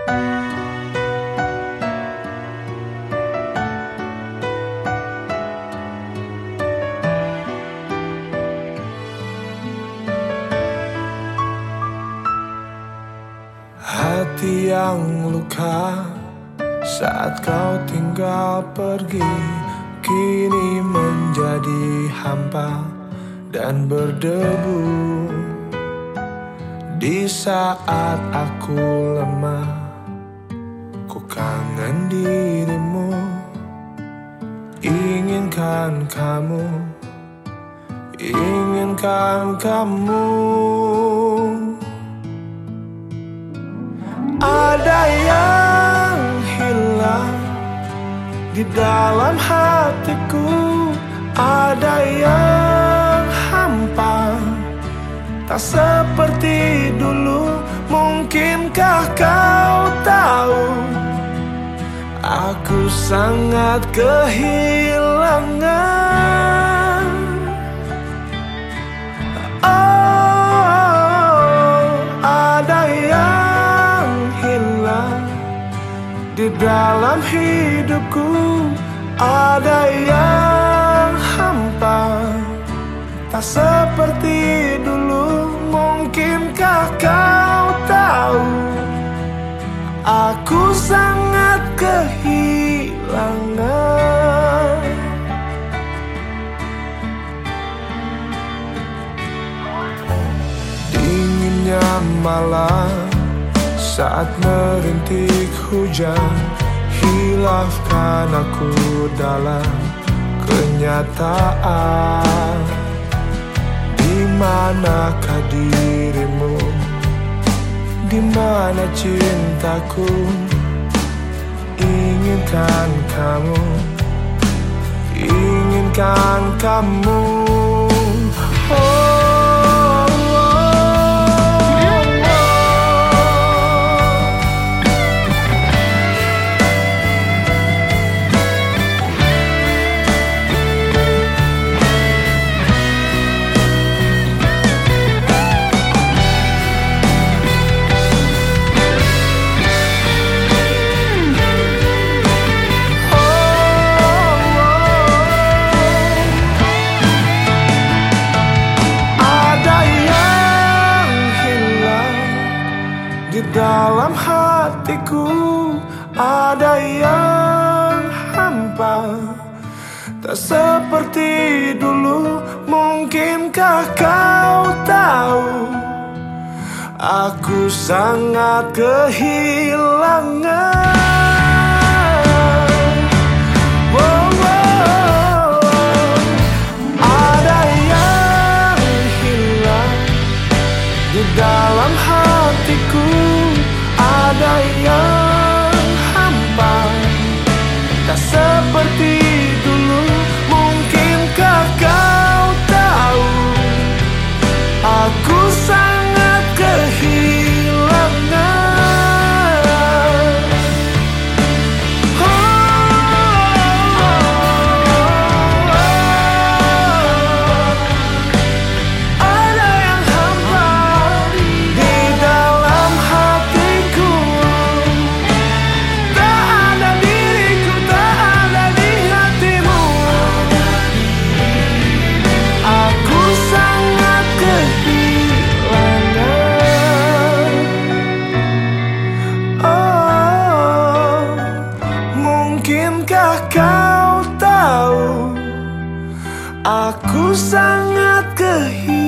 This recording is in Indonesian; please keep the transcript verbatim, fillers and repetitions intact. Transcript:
Hati yang luka saat kau tinggal pergi, kini menjadi hampa dan berdebu. Di saat aku lemah, ku kangen dirimu, inginkan kamu, inginkan kamu. Ada yang hilang di dalam hatiku, ada yang hampa, tak seperti dulu. Mungkinkah kau tahu, aku sangat kehilangan. Oh, ada yang hilang di dalam hidupku, ada yang hampa, tak seperti dulu. Mungkinkah kau tahu, aku sangat kehilangan. Dinginnya malam saat merintik hujan, hilafkan aku dalam kenyataan. Di manakah dirimu? Di mana cintaku? Inginkan kamu, inginkan kamu. Oh. Di dalam hatiku ada yang hampa, tak seperti dulu. Mungkinkah kau tahu, aku sangat kehilangan. Oh, oh, oh. Ada yang hilang di dalam hatiku, ada yang hampa, tak seperti dulu. Mungkinkah kau tahu, aku sangat kehilangan. Oh, oh, oh, oh. Ada yang hampa di dalam hatiku, tak ada diriku, tak ada di hatimu. Aku sangat kehilangan. Oh, mungkinkah kau tahu, aku sangat kehilangan.